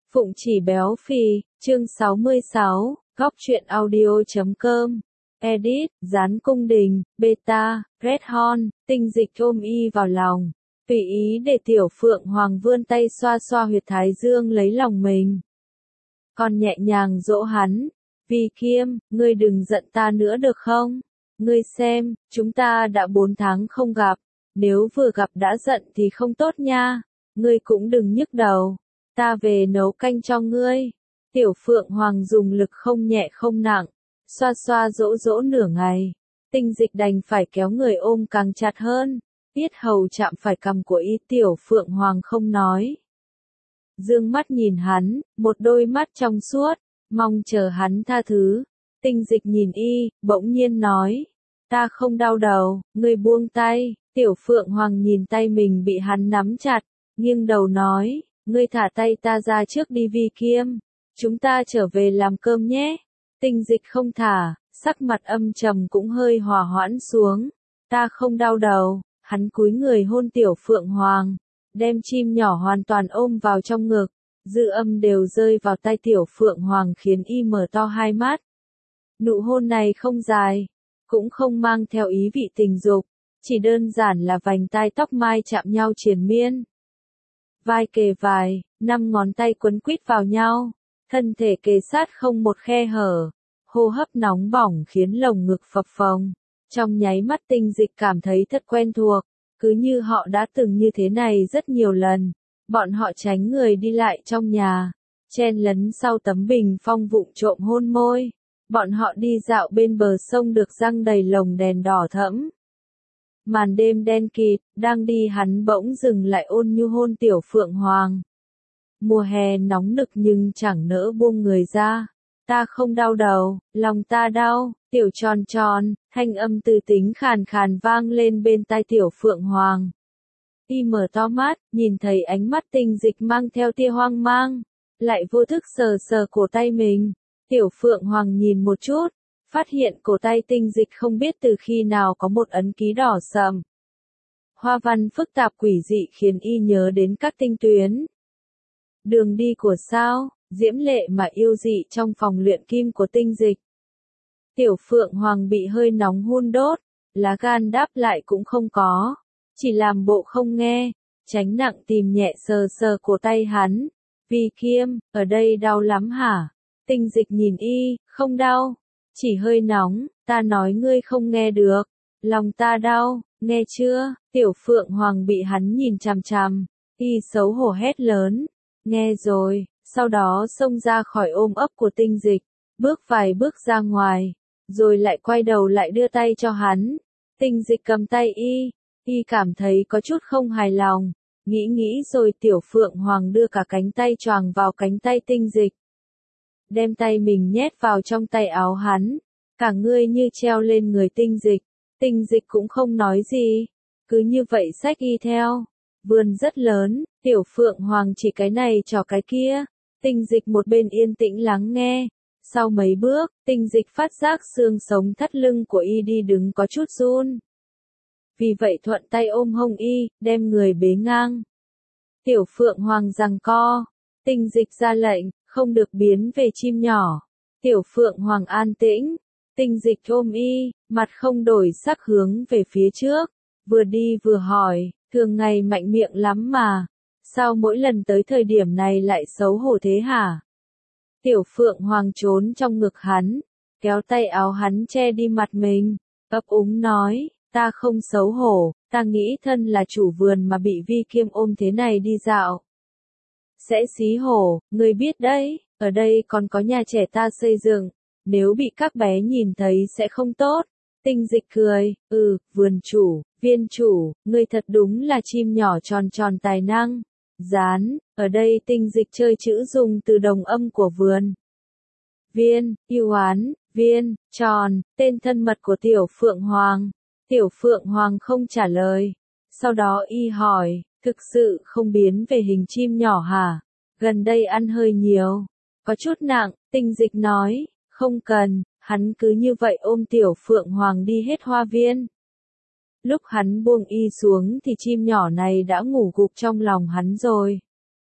Phụng Chỉ Béo Phì, chương 66, góc truyện audio.com. Edit, Gián Cung Đình, Beta, Red Horn, Tinh Dịch ôm y vào lòng. Tùy ý để Tiểu Phượng Hoàng vươn tay xoa xoa huyệt thái dương lấy lòng mình. Còn nhẹ nhàng dỗ hắn. Vi Kiêm, ngươi đừng giận ta nữa được không? Ngươi xem, chúng ta đã 4 tháng không gặp. Nếu vừa gặp đã giận thì không tốt nha. Ngươi cũng đừng nhức đầu. Ta về nấu canh cho ngươi. Tiểu Phượng Hoàng dùng lực không nhẹ không nặng, xoa xoa dỗ dỗ nửa ngày. Tinh Dịch đành phải kéo người ôm càng chặt hơn. Yết hầu chạm phải cằm của y. Tiểu Phượng Hoàng không nói. Dương mắt nhìn hắn, một đôi mắt trong suốt, mong chờ hắn tha thứ. Tinh Dịch nhìn y, bỗng nhiên nói. Ta không đau đầu, ngươi buông tay. Tiểu Phượng Hoàng nhìn tay mình bị hắn nắm chặt, nghiêng đầu nói. Ngươi thả tay ta ra trước đi Vi Kiêm. Chúng ta trở về làm cơm nhé. Tinh Dịch không thả, sắc mặt âm trầm cũng hơi hòa hoãn xuống. Ta không đau đầu. Hắn cúi người hôn Tiểu Phượng Hoàng, đem chim nhỏ hoàn toàn ôm vào trong ngực. Dư âm đều rơi vào tai Tiểu Phượng Hoàng khiến y mở to hai mắt. Nụ hôn này không dài, cũng không mang theo ý vị tình dục, chỉ đơn giản là vành tai tóc mai chạm nhau triền miên. Vai kề vai, 5 ngón tay quấn quýt vào nhau, thân thể kề sát không một khe hở, hô hấp nóng bỏng khiến lồng ngực phập phồng. Trong nháy mắt Tinh Dịch cảm thấy thật quen thuộc, cứ như họ đã từng như thế này rất nhiều lần. Bọn họ tránh người đi lại trong nhà, chen lấn sau tấm bình phong vụng trộm hôn môi. Bọn họ đi dạo bên bờ sông được răng đầy lồng đèn đỏ thẫm. Màn đêm đen kịt, đang đi hắn bỗng dừng lại ôn nhu hôn Tiểu Phượng Hoàng. Mùa hè nóng nực nhưng chẳng nỡ buông người ra. Ta không đau đầu, lòng ta đau. Tiểu tròn tròn, thanh âm từ tính khàn khàn vang lên bên tai Tiểu Phượng Hoàng. Y mở to mắt, nhìn thấy ánh mắt Tinh Dịch mang theo tia hoang mang, lại vô thức sờ sờ cổ tay mình. Tiểu Phượng Hoàng nhìn một chút, phát hiện cổ tay Tinh Dịch không biết từ khi nào có một ấn ký đỏ sậm. Hoa văn phức tạp quỷ dị khiến y nhớ đến các tinh tuyến. Đường đi của sao, diễm lệ mà yêu dị trong phòng luyện kim của Tinh Dịch. Tiểu Phượng Hoàng bị hơi nóng hun đốt, lá gan đáp lại cũng không có, chỉ làm bộ không nghe, tránh nặng tìm nhẹ sờ sờ cổ tay hắn. Vi Kiêm, ở đây đau lắm hả? Tinh Dịch nhìn y, không đau, chỉ hơi nóng, ta nói ngươi không nghe được, lòng ta đau, nghe chưa? Tiểu Phượng Hoàng bị hắn nhìn chằm chằm, y xấu hổ hét lớn, nghe rồi, sau đó xông ra khỏi ôm ấp của Tinh Dịch, bước vài bước ra ngoài, rồi lại quay đầu lại đưa tay cho hắn. Tinh Dịch cầm tay y cảm thấy có chút không hài lòng, nghĩ rồi Tiểu Phượng Hoàng đưa cả cánh tay choàng vào cánh tay Tinh Dịch. Đem tay mình nhét vào trong tay áo hắn, cả người như treo lên người Tinh Dịch. Tinh Dịch cũng không nói gì, cứ như vậy xách y theo. Vườn rất lớn, Tiểu Phượng Hoàng chỉ cái này trò cái kia. Tinh Dịch một bên yên tĩnh lắng nghe. Sau mấy bước, Tinh Dịch phát giác xương sống thắt lưng của y đi đứng có chút run. Vì vậy thuận tay ôm hông y, đem người bế ngang. Tiểu Phượng Hoàng giằng co. Tinh Dịch ra lệnh, không được biến về chim nhỏ. Tiểu Phượng Hoàng an tĩnh. Tinh Dịch ôm y, mặt không đổi sắc hướng về phía trước. Vừa đi vừa hỏi, thường ngày mạnh miệng lắm mà. Sao mỗi lần tới thời điểm này lại xấu hổ thế hả? Tiểu Phượng Hoàng trốn trong ngực hắn, kéo tay áo hắn che đi mặt mình, ấp úng nói, ta không xấu hổ, ta nghĩ thân là chủ vườn mà bị Vi Kiêm ôm thế này đi dạo. Sẽ xí hổ, ngươi biết đấy, ở đây còn có nhà trẻ ta xây dựng, nếu bị các bé nhìn thấy sẽ không tốt. Tinh Dịch cười, vườn chủ, viên chủ, ngươi thật đúng là chim nhỏ tròn tròn tài năng. Dán, ở đây Tinh Dịch chơi chữ dùng từ đồng âm của vườn. Viên, yêu oán, viên, tròn, tên thân mật của Tiểu Phượng Hoàng. Tiểu Phượng Hoàng không trả lời. Sau đó y hỏi, thực sự không biến về hình chim nhỏ hả? Gần đây ăn hơi nhiều, có chút nặng. Tinh Dịch nói, không cần, hắn cứ như vậy ôm Tiểu Phượng Hoàng đi hết hoa viên. Lúc hắn buông y xuống thì chim nhỏ này đã ngủ gục trong lòng hắn rồi.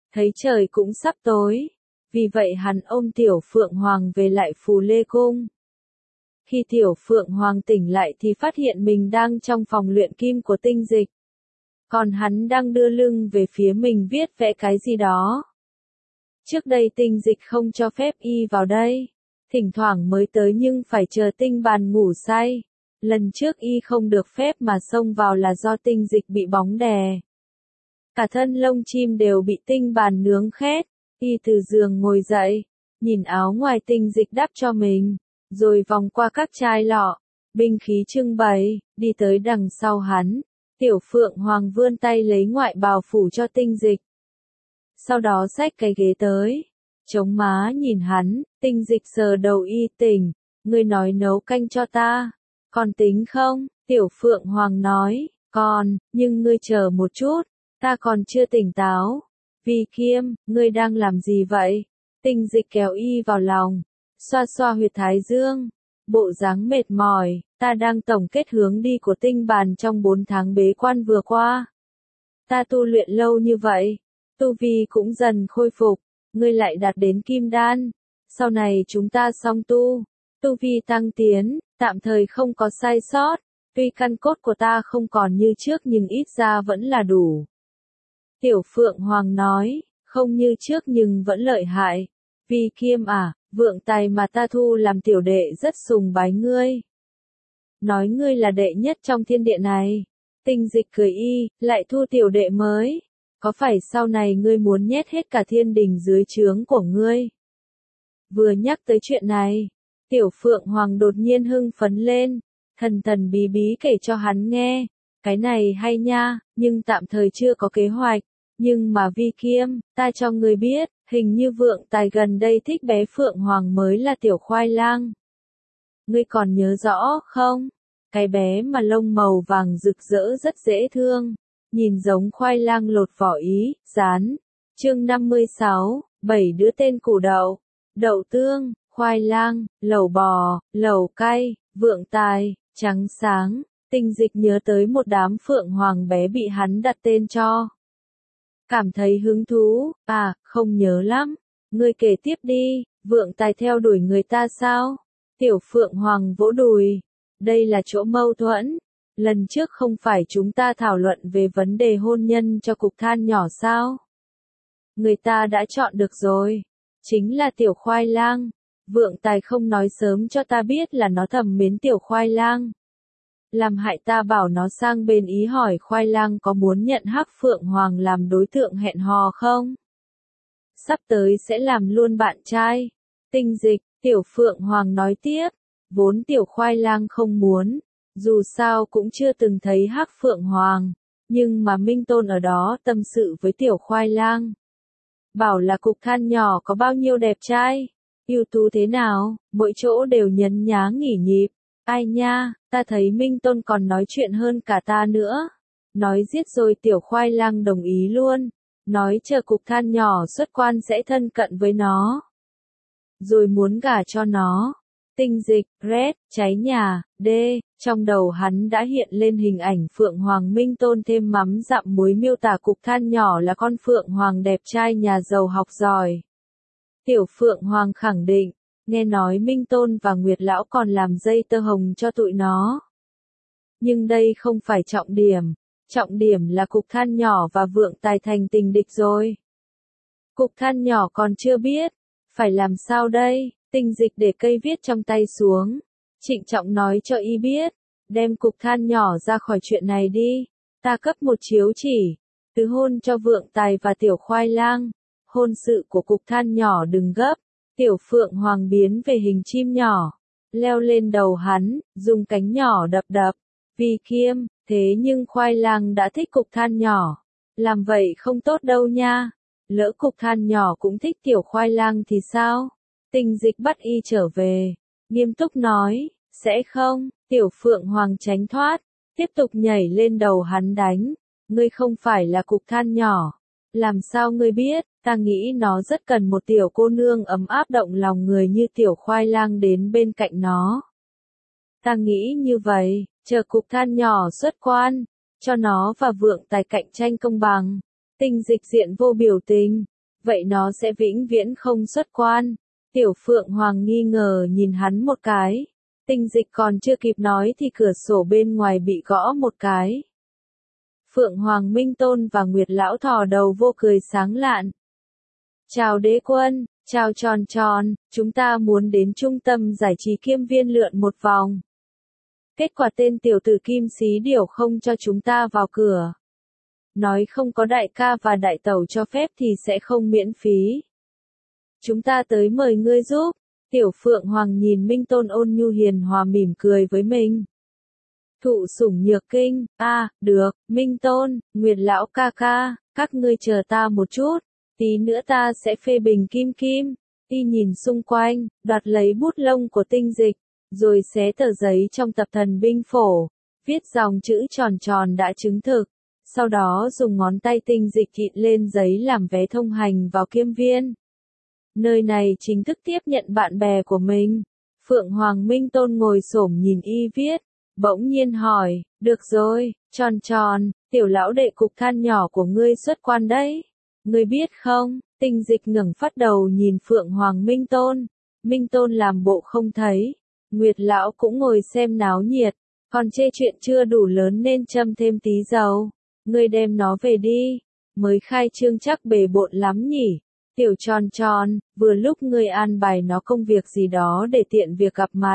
thấy trời cũng sắp tối. Vì vậy hắn ôm Tiểu Phượng Hoàng về lại Phù Lê Cung. Khi Tiểu Phượng Hoàng tỉnh lại thì phát hiện mình đang trong phòng luyện kim của Tinh Dịch. Còn hắn đang đưa lưng về phía mình viết vẽ cái gì đó. Trước đây Tinh Dịch không cho phép y vào đây. Thỉnh thoảng mới tới nhưng phải chờ Tinh Bàn ngủ say. Lần trước y không được phép mà xông vào là do Tinh Dịch bị bóng đè. Cả thân lông chim đều bị Tinh Bàn nướng khét. Y từ giường ngồi dậy, nhìn áo ngoài Tinh Dịch đắp cho mình, rồi vòng qua các chai lọ, binh khí trưng bày, đi tới đằng sau hắn. Tiểu Phượng Hoàng vươn tay lấy ngoại bào phủ cho Tinh Dịch. Sau đó xách cái ghế tới, chống má nhìn hắn. Tinh Dịch sờ đầu y tỉnh, ngươi nói nấu canh cho ta, còn tính không? Tiểu Phượng Hoàng nói, còn, nhưng ngươi chờ một chút, ta còn chưa tỉnh táo. Vi Kiêm, ngươi đang làm gì vậy? Tinh Dịch kéo y vào lòng, xoa xoa huyệt thái dương, bộ dáng mệt mỏi. Ta đang tổng kết hướng đi của Tinh Bàn trong 4 tháng bế quan vừa qua. Ta tu luyện lâu như vậy, tu vi cũng dần khôi phục, ngươi lại đạt đến Kim Đan. Sau này chúng ta song tu vi tăng tiến, tạm thời không có sai sót. Tuy căn cốt của ta không còn như trước nhưng ít ra vẫn là đủ. Tiểu Phượng Hoàng nói, không như trước nhưng vẫn lợi hại. Vi Kiêm à, vượng tài mà ta thu làm tiểu đệ rất sùng bái ngươi. Nói ngươi là đệ nhất trong thiên địa này. Tinh Dịch cười y, lại thu tiểu đệ mới. Có phải sau này ngươi muốn nhét hết cả thiên đình dưới trướng của ngươi? Vừa nhắc tới chuyện này, Tiểu Phượng Hoàng đột nhiên hưng phấn lên, thần thần bí bí kể cho hắn nghe. Cái này hay nha, nhưng tạm thời chưa có kế hoạch. Nhưng mà Vi Kiêm, ta cho ngươi biết, hình như vượng tài gần đây thích bé Phượng Hoàng mới là Tiểu Khoai Lang. Ngươi còn nhớ rõ không? Cái bé mà lông màu vàng rực rỡ rất dễ thương, nhìn giống khoai lang lột vỏ ý, rán. Chương 56, 7 đứa tên củ đậu, đậu tương, khoai lang, lẩu bò, lẩu cay, vượng tài, trắng sáng. Tinh Dịch nhớ tới một đám Phượng Hoàng bé bị hắn đặt tên cho. Cảm thấy hứng thú, à, không nhớ lắm. Ngươi kể tiếp đi, vượng tài theo đuổi người ta sao? Tiểu Phượng Hoàng vỗ đùi. Đây là chỗ mâu thuẫn. Lần trước không phải chúng ta thảo luận về vấn đề hôn nhân cho cục than nhỏ sao? Người ta đã chọn được rồi. Chính là Tiểu Khoai Lang. Vượng tài không nói sớm cho ta biết là nó thầm mến Tiểu Khoai Lang. Làm hại ta bảo nó sang bên Ý hỏi Khoai Lang có muốn nhận Hắc Phượng Hoàng làm đối tượng hẹn hò không? Sắp tới sẽ làm luôn bạn trai. Tinh Dịch, Tiểu Phượng Hoàng nói tiếp. Vốn Tiểu Khoai Lang không muốn, dù sao cũng chưa từng thấy Hắc Phượng Hoàng, nhưng mà Minh Tôn ở đó tâm sự với Tiểu Khoai Lang. Bảo là cục than nhỏ có bao nhiêu đẹp trai, ưu tú thế nào, mỗi chỗ đều nhấn nhá nghỉ nhịp. Ai nha, ta thấy Minh Tôn còn nói chuyện hơn cả ta nữa. Nói giết rồi Tiểu Khoai Lang đồng ý luôn, nói chờ cục than nhỏ xuất quan sẽ thân cận với nó. Rồi muốn gả cho nó. Tinh Dịch, Red, cháy nhà, D, trong đầu hắn đã hiện lên hình ảnh Phượng Hoàng Minh Tôn thêm mắm dặm muối miêu tả cục than nhỏ là con Phượng Hoàng đẹp trai nhà giàu học giỏi. Tiểu Phượng Hoàng khẳng định, nghe nói Minh Tôn và Nguyệt Lão còn làm dây tơ hồng cho tụi nó. Nhưng đây không phải trọng điểm là cục than nhỏ và vượng tài thành tình địch rồi. Cục than nhỏ còn chưa biết, phải làm sao đây? Tinh Dịch để cây viết trong tay xuống, trịnh trọng nói cho y biết, đem cục than nhỏ ra khỏi chuyện này đi, ta cấp một chiếu chỉ, tứ hôn cho vượng tài và Tiểu Khoai Lang, hôn sự của cục than nhỏ đừng gấp. Tiểu Phượng Hoàng biến về hình chim nhỏ, leo lên đầu hắn, dùng cánh nhỏ đập đập. Vi Kiêm, thế nhưng Khoai Lang đã thích cục than nhỏ, làm vậy không tốt đâu nha, lỡ cục than nhỏ cũng thích Tiểu Khoai Lang thì sao? Tinh Dịch bắt y trở về, nghiêm túc nói, sẽ không. Tiểu Phượng Hoàng tránh thoát, tiếp tục nhảy lên đầu hắn đánh. Ngươi không phải là cục than nhỏ, làm sao ngươi biết? Ta nghĩ nó rất cần một tiểu cô nương ấm áp động lòng người như Tiểu Khoai Lang đến bên cạnh nó. Ta nghĩ như vậy, chờ cục than nhỏ xuất quan, cho nó và vượng tài cạnh tranh công bằng. Tinh Dịch diện vô biểu tình, vậy nó sẽ vĩnh viễn không xuất quan. Tiểu Phượng Hoàng nghi ngờ nhìn hắn một cái. Tinh Dịch còn chưa kịp nói thì cửa sổ bên ngoài bị gõ một cái. Phượng Hoàng Minh Tôn và Nguyệt Lão thò đầu vô cười sáng lạn. Chào đế quân, chào tròn tròn, chúng ta muốn đến trung tâm giải trí Kiêm Viên lượn một vòng. Kết quả tên tiểu tử Kim Xí Điểu không cho chúng ta vào cửa. Nói không có đại ca và đại tẩu cho phép thì sẽ không miễn phí. Chúng ta tới mời ngươi giúp. Tiểu Phượng Hoàng nhìn Minh Tôn ôn nhu hiền hòa mỉm cười với mình. Thụ sủng nhược kinh, được, Minh Tôn, Nguyệt Lão ca ca, các ngươi chờ ta một chút, tí nữa ta sẽ phê bình Kim Kim. Y nhìn xung quanh, đoạt lấy bút lông của Tinh Dịch, rồi xé tờ giấy trong tập thần binh phổ, viết dòng chữ tròn tròn đã chứng thực, sau đó dùng ngón tay Tinh Dịch kịt lên giấy làm vé thông hành vào Kiêm Viên. Nơi này chính thức tiếp nhận bạn bè của mình. Phượng Hoàng Minh Tôn ngồi xổm nhìn y viết, bỗng nhiên hỏi, được rồi, tròn tròn, tiểu lão đệ cục than nhỏ của ngươi xuất quan đấy. Ngươi biết không? Tinh Dịch ngẩng phát đầu nhìn Phượng Hoàng Minh Tôn. Minh Tôn làm bộ không thấy. Nguyệt Lão cũng ngồi xem náo nhiệt, còn chê chuyện chưa đủ lớn nên châm thêm tí dầu. Ngươi đem nó về đi. Mới khai trương chắc bề bộn lắm nhỉ. Tiểu tròn tròn, vừa lúc ngươi an bài nó công việc gì đó để tiện việc gặp mặt.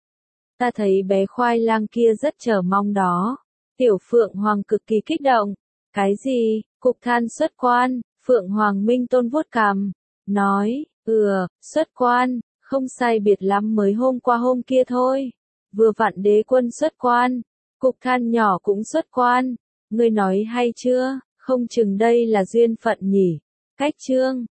Ta thấy bé khoai lang kia rất chờ mong đó. Tiểu Phượng Hoàng cực kỳ kích động. Cái gì? Cục than xuất quan? Phượng Hoàng Minh Tôn vuốt cằm, nói, xuất quan, không sai biệt lắm mới hôm qua hôm kia thôi. Vừa vặn đế quân xuất quan, cục than nhỏ cũng xuất quan. Ngươi nói hay chưa, không chừng đây là duyên phận nhỉ. Cách chương